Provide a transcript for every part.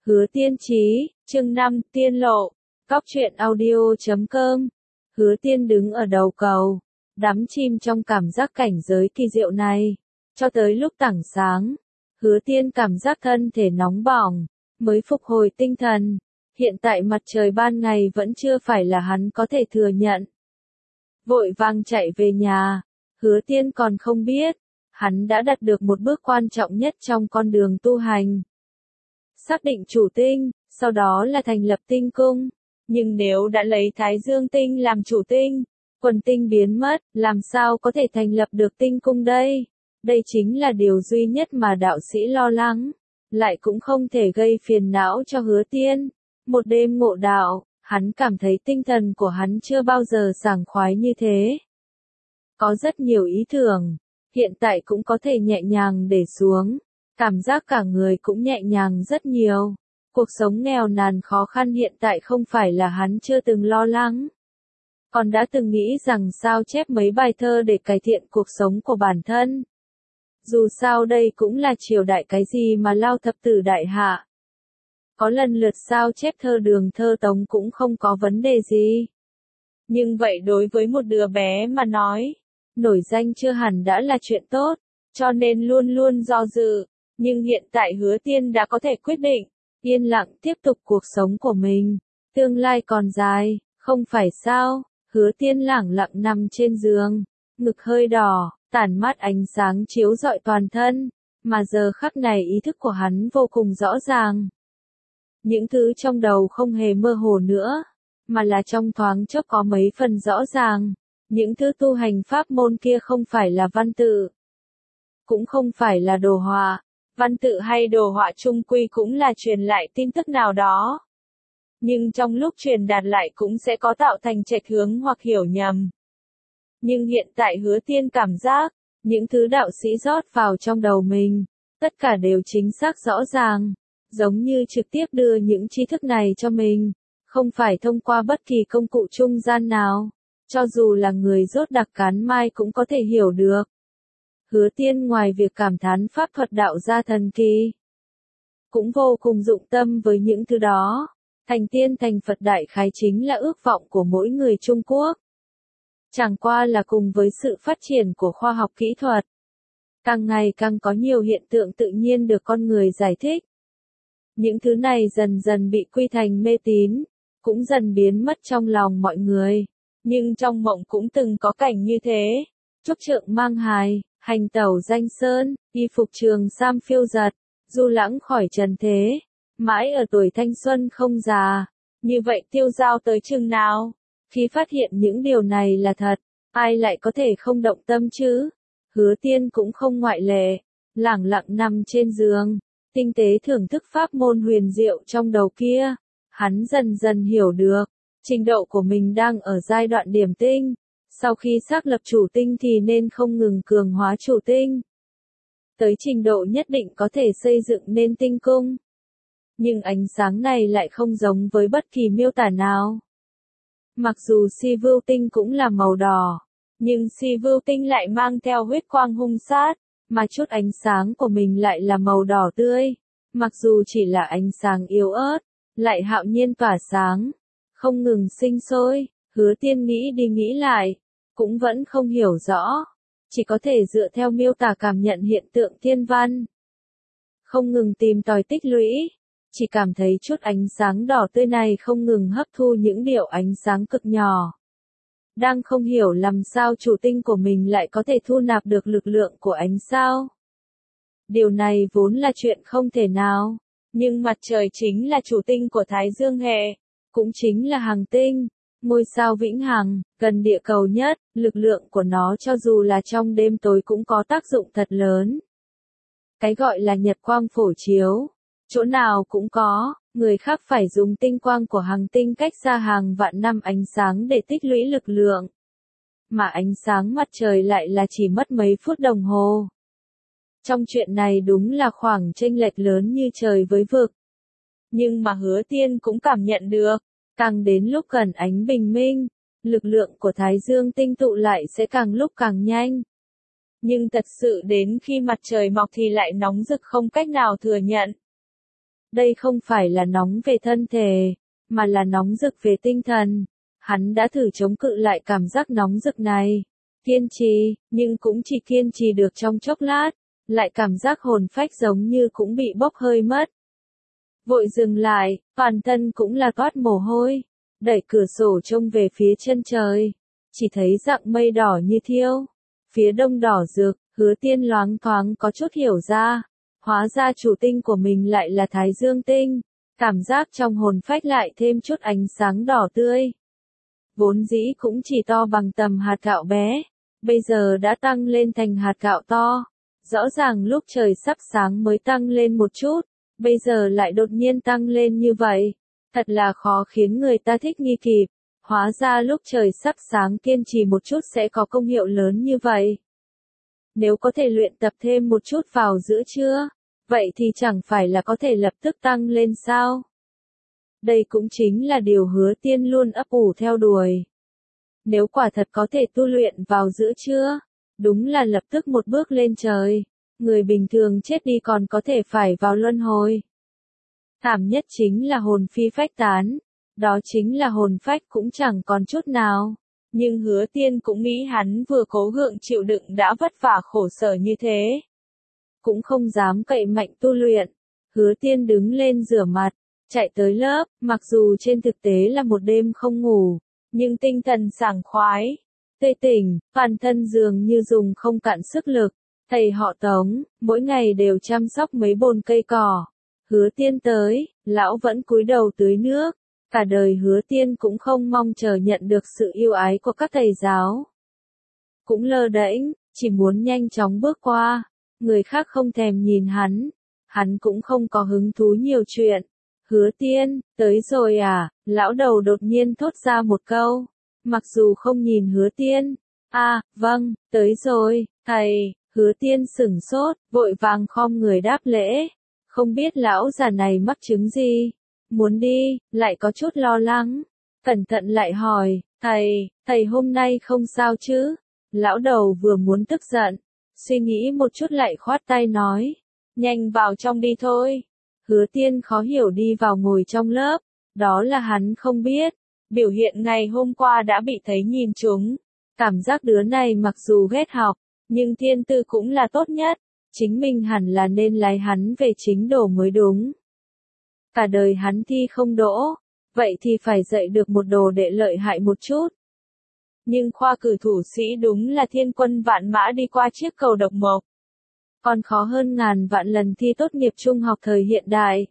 Hứa Tiên Chí, chương 5, Tiên Lộ, Cóc truyện audio.com. Hứa Tiên đứng ở đầu cầu, đắm chìm trong cảm giác cảnh giới kỳ diệu này. Cho tới lúc tảng sáng, Hứa Tiên cảm giác thân thể nóng bỏng, mới phục hồi tinh thần. Hiện tại mặt trời ban ngày vẫn chưa phải là hắn có thể thừa nhận. Vội vàng chạy về nhà, Hứa Tiên còn không biết, hắn đã đạt được một bước quan trọng nhất trong con đường tu hành. Xác định chủ tinh, sau đó là thành lập tinh cung. Nhưng nếu đã lấy Thái Dương tinh làm chủ tinh, quần tinh biến mất, làm sao có thể thành lập được tinh cung đây? Đây chính là điều duy nhất mà đạo sĩ lo lắng, lại cũng không thể gây phiền não cho Hứa Tiên. Một đêm ngộ đạo, hắn cảm thấy tinh thần của hắn chưa bao giờ sảng khoái như thế. Có rất nhiều ý tưởng, hiện tại cũng có thể nhẹ nhàng để xuống. Cảm giác cả người cũng nhẹ nhàng rất nhiều. Cuộc sống nghèo nàn khó khăn hiện tại không phải là hắn chưa từng lo lắng. Còn đã từng nghĩ rằng sao chép mấy bài thơ để cải thiện cuộc sống của bản thân. Dù sao đây cũng là triều đại cái gì mà lao thập tử đại hạ. Có lần lượt sao chép thơ Đường thơ Tống cũng không có vấn đề gì. Nhưng vậy đối với một đứa bé mà nói, nổi danh chưa hẳn đã là chuyện tốt, cho nên luôn luôn do dự. Nhưng hiện tại Hứa Tiên đã có thể quyết định, yên lặng tiếp tục cuộc sống của mình. Tương lai còn dài, không phải sao? Hứa Tiên lẳng lặng nằm trên giường, ngực hơi đỏ, tản mát ánh sáng chiếu rọi toàn thân. Mà giờ khắc này ý thức của hắn vô cùng rõ ràng. Những thứ trong đầu không hề mơ hồ nữa, mà là trong thoáng chốc có mấy phần rõ ràng. Những thứ tu hành pháp môn kia không phải là văn tự, cũng không phải là đồ họa. Văn tự hay đồ họa chung quy cũng là truyền lại tin tức nào đó. Nhưng trong lúc truyền đạt lại cũng sẽ có tạo thành chệch hướng hoặc hiểu nhầm. Nhưng hiện tại Hứa Tiên cảm giác, những thứ đạo sĩ rót vào trong đầu mình, tất cả đều chính xác rõ ràng, giống như trực tiếp đưa những tri thức này cho mình, không phải thông qua bất kỳ công cụ trung gian nào, cho dù là người rốt đặc cán mai cũng có thể hiểu được. Hứa Tiên ngoài việc cảm thán pháp thuật đạo gia thần kỳ, cũng vô cùng dụng tâm với những thứ đó. Thành tiên thành Phật đại khái chính là ước vọng của mỗi người Trung Quốc. Chẳng qua là cùng với sự phát triển của khoa học kỹ thuật, càng ngày càng có nhiều hiện tượng tự nhiên được con người giải thích. Những thứ này dần dần bị quy thành mê tín, cũng dần biến mất trong lòng mọi người. Nhưng trong mộng cũng từng có cảnh như thế. Trúc trượng mang hài, hành tẩu danh sơn, y phục trường sam phiêu giật, du lãng khỏi trần thế, mãi ở tuổi thanh xuân không già. Như vậy tiêu dao tới chừng nào? Khi phát hiện những điều này là thật, ai lại có thể không động tâm chứ? Hứa Tiên cũng không ngoại lệ, lẳng lặng nằm trên giường, tinh tế thưởng thức pháp môn huyền diệu trong đầu kia. Hắn dần dần hiểu được, trình độ của mình đang ở giai đoạn điểm tinh. Sau khi xác lập chủ tinh thì nên không ngừng cường hóa chủ tinh. Tới trình độ nhất định có thể xây dựng nên tinh cung. Nhưng ánh sáng này lại không giống với bất kỳ miêu tả nào. Mặc dù Si Vưu tinh cũng là màu đỏ, nhưng Si Vưu tinh lại mang theo huyết quang hung sát, mà chút ánh sáng của mình lại là màu đỏ tươi. Mặc dù chỉ là ánh sáng yếu ớt, lại hạo nhiên tỏa sáng, không ngừng sinh sôi. Hứa Tiên nghĩ đi nghĩ lại, cũng vẫn không hiểu rõ, chỉ có thể dựa theo miêu tả cảm nhận hiện tượng thiên văn. Không ngừng tìm tòi tích lũy, chỉ cảm thấy chút ánh sáng đỏ tươi này không ngừng hấp thu những điệu ánh sáng cực nhỏ. Đang không hiểu làm sao chủ tinh của mình lại có thể thu nạp được lực lượng của ánh sao. Điều này vốn là chuyện không thể nào, nhưng mặt trời chính là chủ tinh của Thái Dương hệ, cũng chính là hành tinh, ngôi sao vĩnh hằng, gần địa cầu nhất, lực lượng của nó cho dù là trong đêm tối cũng có tác dụng thật lớn. Cái gọi là nhật quang phổ chiếu, chỗ nào cũng có, người khác phải dùng tinh quang của hành tinh cách xa hàng vạn năm ánh sáng để tích lũy lực lượng. Mà ánh sáng mặt trời lại là chỉ mất mấy phút đồng hồ. Trong chuyện này đúng là khoảng chênh lệch lớn như trời với vực. Nhưng mà Hứa Tiên cũng cảm nhận được, càng đến lúc gần ánh bình minh, lực lượng của Thái Dương tinh tụ lại sẽ càng lúc càng nhanh. Nhưng thật sự đến khi mặt trời mọc thì lại nóng rực không cách nào thừa nhận. Đây không phải là nóng về thân thể, mà là nóng rực về tinh thần. Hắn đã thử chống cự lại cảm giác nóng rực này. Kiên trì, nhưng cũng chỉ kiên trì được trong chốc lát, lại cảm giác hồn phách giống như cũng bị bốc hơi mất. Vội dừng lại, toàn thân cũng là toát mồ hôi, đẩy cửa sổ trông về phía chân trời, chỉ thấy dạng mây đỏ như thiêu, phía đông đỏ rực. Hứa Tiên loáng thoáng có chút hiểu ra, hóa ra chủ tinh của mình lại là Thái Dương tinh, cảm giác trong hồn phách lại thêm chút ánh sáng đỏ tươi. Vốn dĩ cũng chỉ to bằng tầm hạt gạo bé, bây giờ đã tăng lên thành hạt gạo to. Rõ ràng lúc trời sắp sáng mới tăng lên một chút, bây giờ lại đột nhiên tăng lên như vậy. Thật là khó khiến người ta thích nghi kịp. Hóa ra lúc trời sắp sáng kiên trì một chút sẽ có công hiệu lớn như vậy. Nếu có thể luyện tập thêm một chút vào giữa trưa, vậy thì chẳng phải là có thể lập tức tăng lên sao? Đây cũng chính là điều Hứa Tiên luôn ấp ủ theo đuổi. Nếu quả thật có thể tu luyện vào giữa trưa, đúng là lập tức một bước lên trời, người bình thường chết đi còn có thể phải vào luân hồi. Thảm nhất chính là hồn phi phách tán, đó chính là hồn phách cũng chẳng còn chút nào. Nhưng Hứa Tiên cũng nghĩ hắn vừa cố gượng chịu đựng đã vất vả khổ sở như thế. Cũng không dám cậy mạnh tu luyện. Hứa Tiên đứng lên rửa mặt, chạy tới lớp, mặc dù trên thực tế là một đêm không ngủ, nhưng tinh thần sảng khoái, tươi tỉnh, toàn thân dường như dùng không cạn sức lực. Thầy họ Tống, mỗi ngày đều chăm sóc mấy bồn cây cỏ. Hứa Tiên tới, lão vẫn cúi đầu tưới nước. Cả đời Hứa Tiên cũng không mong chờ nhận được sự yêu ái của các thầy giáo. Cũng lơ đễnh, chỉ muốn nhanh chóng bước qua. Người khác không thèm nhìn hắn cũng không có hứng thú nhiều chuyện. Hứa Tiên, tới rồi à? Lão đầu đột nhiên thốt ra một câu. Mặc dù không nhìn Hứa Tiên. À, vâng, tới rồi, thầy. Hứa Tiên sửng sốt, vội vàng khom người đáp lễ. Không biết lão già này mắc chứng gì? Muốn đi, lại có chút lo lắng. Cẩn thận lại hỏi, thầy hôm nay không sao chứ? Lão đầu vừa muốn tức giận, suy nghĩ một chút lại khoát tay nói, nhanh vào trong đi thôi. Hứa Tiên khó hiểu đi vào ngồi trong lớp, đó là hắn không biết. Biểu hiện ngày hôm qua đã bị thấy nhìn trúng. Cảm giác đứa này mặc dù ghét học, nhưng thiên tư cũng là tốt nhất. Chính mình hẳn là nên lái hắn về chính đồ mới đúng. Cả đời hắn thi không đỗ, vậy thì phải dạy được một đồ đệ lợi hại một chút. Nhưng khoa cử thủ sĩ đúng là thiên quân vạn mã đi qua chiếc cầu độc mộc. Còn khó hơn ngàn vạn lần thi tốt nghiệp trung học thời hiện đại.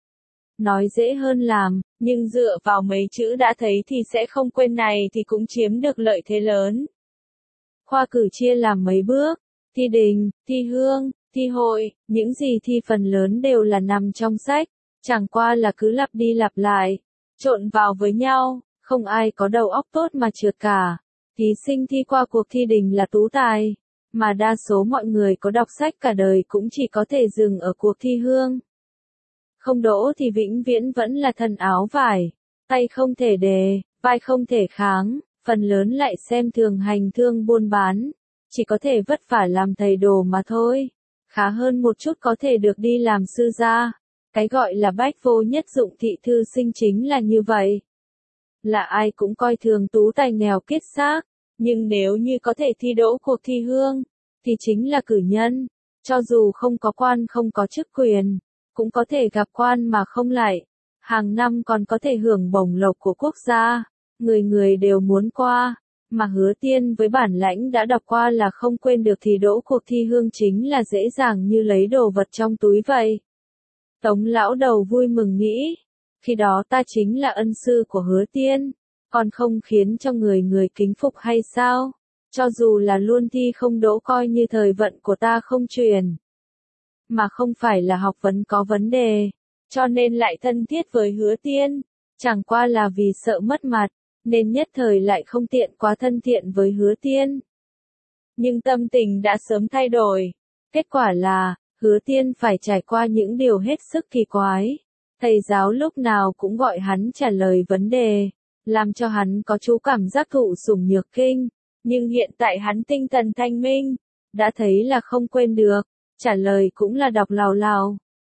Nói dễ hơn làm, nhưng dựa vào mấy chữ đã thấy thì sẽ không quên này thì cũng chiếm được lợi thế lớn. Khoa cử chia làm mấy bước, thi đình, thi hương, thi hội, những gì thi phần lớn đều là nằm trong sách. Chẳng qua là cứ lặp đi lặp lại, trộn vào với nhau, không ai có đầu óc tốt mà trượt cả. Thí sinh thi qua cuộc thi đình là tú tài, mà đa số mọi người có đọc sách cả đời cũng chỉ có thể dừng ở cuộc thi hương. Không đỗ thì vĩnh viễn vẫn là thần áo vải, tay không thể đề, vai không thể kháng, phần lớn lại xem thường hành thương buôn bán, chỉ có thể vất vả làm thầy đồ mà thôi. Khá hơn một chút có thể được đi làm sư gia. Cái gọi là bách vô nhất dụng thị thư sinh chính là như vậy. Là ai cũng coi thường tú tài nghèo kiết xác, nhưng nếu như có thể thi đỗ cuộc thi hương, thì chính là cử nhân. Cho dù không có quan không có chức quyền, cũng có thể gặp quan mà không lại. Hàng năm còn có thể hưởng bổng lộc của quốc gia, người người đều muốn qua. Mà Hứa Tiên với bản lãnh đã đọc qua là không quên được thì đỗ cuộc thi hương chính là dễ dàng như lấy đồ vật trong túi vậy. Tống lão đầu vui mừng nghĩ, khi đó ta chính là ân sư của Hứa Tiên, còn không khiến cho người người kính phục hay sao? Cho dù là luôn thi không đỗ coi như thời vận của ta không truyền. Mà không phải là học vấn có vấn đề, cho nên lại thân thiết với Hứa Tiên, chẳng qua là vì sợ mất mặt, nên nhất thời lại không tiện quá thân thiện với Hứa Tiên. Nhưng tâm tình đã sớm thay đổi, kết quả là, Hứa Tiên phải trải qua những điều hết sức kỳ quái. Thầy giáo lúc nào cũng gọi hắn trả lời vấn đề, làm cho hắn có chú cảm giác thụ sủng nhược kinh. Nhưng hiện tại hắn tinh thần thanh minh, đã thấy là không quên được, trả lời cũng là đọc lào lào.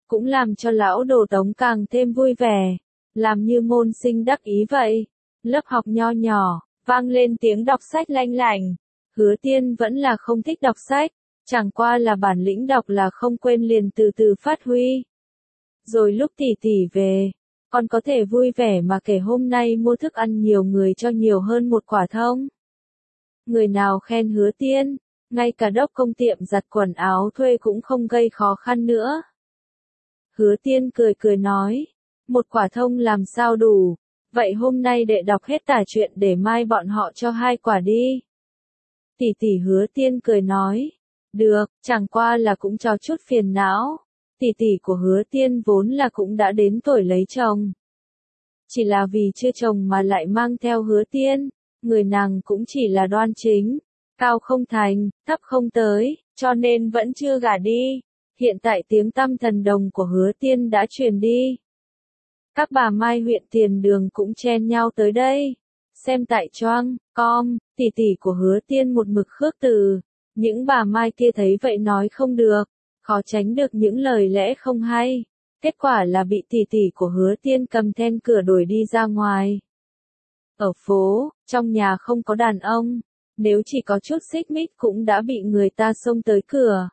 cũng làm cho lão Đồ Tống càng thêm vui vẻ, làm như môn sinh đắc ý vậy. Lớp học nho nhỏ, vang lên tiếng đọc sách lanh lảnh. Hứa Tiên vẫn là không thích đọc sách, chẳng qua là bản lĩnh đọc là không quên liền từ từ phát huy. Rồi lúc tỷ tỷ về, con có thể vui vẻ mà kể hôm nay mua thức ăn nhiều người cho nhiều hơn một quả thông. Người nào khen Hứa Tiên, ngay cả đốc công tiệm giặt quần áo thuê cũng không gây khó khăn nữa. Hứa Tiên cười cười nói, một quả thông làm sao đủ, vậy hôm nay đệ đọc hết tả truyện để mai bọn họ cho 2 quả đi. Tỷ tỷ Hứa Tiên cười nói, được, chẳng qua là cũng cho chút phiền não. Tỷ tỷ của Hứa Tiên vốn là cũng đã đến tuổi lấy chồng. Chỉ là vì chưa chồng mà lại mang theo Hứa Tiên, người nàng cũng chỉ là đoan chính, cao không thành, thấp không tới, cho nên vẫn chưa gả đi. Hiện tại tiếng tăm thần đồng của Hứa Tiên đã truyền đi. Các bà Mai huyện Tiền Đường cũng chen nhau tới đây. Xem tại Choang, Com, tỷ tỷ của Hứa Tiên một mực khước từ. Những bà Mai kia thấy vậy nói không được, khó tránh được những lời lẽ không hay. Kết quả là bị tỷ tỷ của Hứa Tiên cầm then cửa đuổi đi ra ngoài. Ở phố, trong nhà không có đàn ông, nếu chỉ có chút xích mích cũng đã bị người ta xông tới cửa.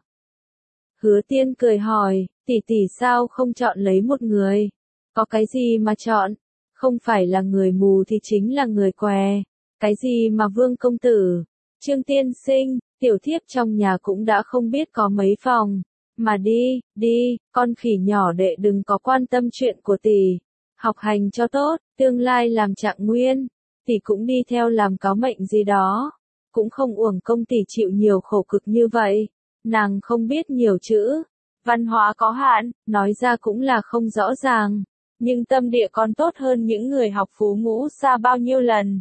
Hứa Tiên cười hỏi, tỷ tỷ sao không chọn lấy một người? Có cái gì mà chọn? Không phải là người mù thì chính là người què. Cái gì mà Vương công tử, Trương tiên sinh, tiểu thiếp trong nhà cũng đã không biết có mấy phòng. Mà đi, đi, con khỉ nhỏ đệ đừng có quan tâm chuyện của tỷ. Học hành cho tốt, tương lai làm trạng nguyên. Tỷ cũng đi theo làm cáo mệnh gì đó. Cũng không uổng công tỷ chịu nhiều khổ cực như vậy. Nàng không biết nhiều chữ. Văn hóa có hạn, nói ra cũng là không rõ ràng. Nhưng tâm địa còn tốt hơn những người học phú ngũ xa bao nhiêu lần.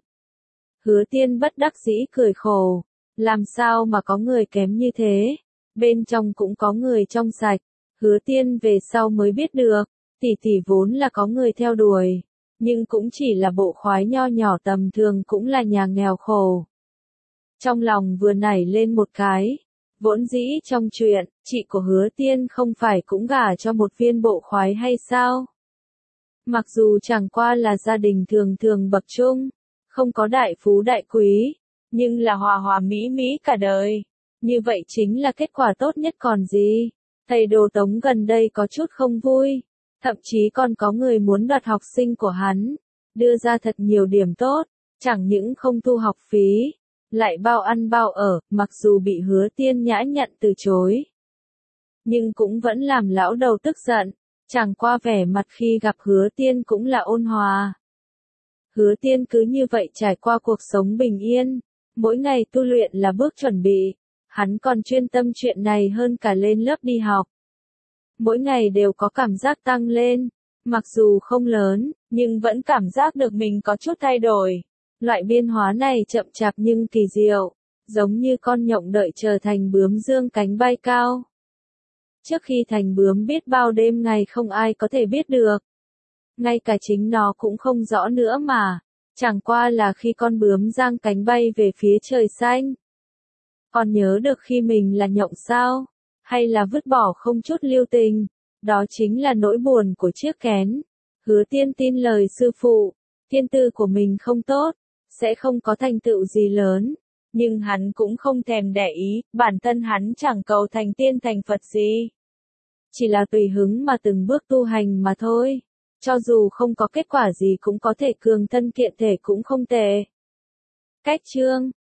Hứa Tiên bất đắc dĩ cười khổ. Làm sao mà có người kém như thế? Bên trong cũng có người trong sạch. Hứa Tiên về sau mới biết được. Tỷ tỷ vốn là có người theo đuổi. Nhưng cũng chỉ là bộ khoái nho nhỏ tầm thường, cũng là nhà nghèo khổ. Trong lòng vừa nảy lên một cái. Vốn dĩ trong chuyện, chị của Hứa Tiên không phải cũng gả cho một viên bộ khoái hay sao? Mặc dù chẳng qua là gia đình thường thường bậc trung, không có đại phú đại quý, nhưng là hòa hòa mỹ mỹ cả đời. Như vậy chính là kết quả tốt nhất còn gì. Thầy Đồ Tống gần đây có chút không vui, thậm chí còn có người muốn đoạt học sinh của hắn, đưa ra thật nhiều điểm tốt, chẳng những không thu học phí, lại bao ăn bao ở, mặc dù bị Hứa Tiên nhã nhặn từ chối. Nhưng cũng vẫn làm lão đầu tức giận, chẳng qua vẻ mặt khi gặp Hứa Tiên cũng là ôn hòa. Hứa Tiên cứ như vậy trải qua cuộc sống bình yên, mỗi ngày tu luyện là bước chuẩn bị, hắn còn chuyên tâm chuyện này hơn cả lên lớp đi học. Mỗi ngày đều có cảm giác tăng lên, mặc dù không lớn, nhưng vẫn cảm giác được mình có chút thay đổi. Loại biến hóa này chậm chạp nhưng kỳ diệu, giống như con nhộng đợi trở thành bướm dương cánh bay cao. Trước khi thành bướm biết bao đêm ngày không ai có thể biết được. Ngay cả chính nó cũng không rõ nữa mà, chẳng qua là khi con bướm giang cánh bay về phía trời xanh. Còn nhớ được khi mình là nhộng sao? Hay là vứt bỏ không chút lưu tình? Đó chính là nỗi buồn của chiếc kén. Hứa Tiên tin lời sư phụ, thiên tư của mình không tốt, sẽ không có thành tựu gì lớn. Nhưng hắn cũng không thèm để ý, bản thân hắn chẳng cầu thành tiên thành Phật gì. Chỉ là tùy hứng mà từng bước tu hành mà thôi. Cho dù không có kết quả gì cũng có thể cường thân kiện thể cũng không tệ. Cách chương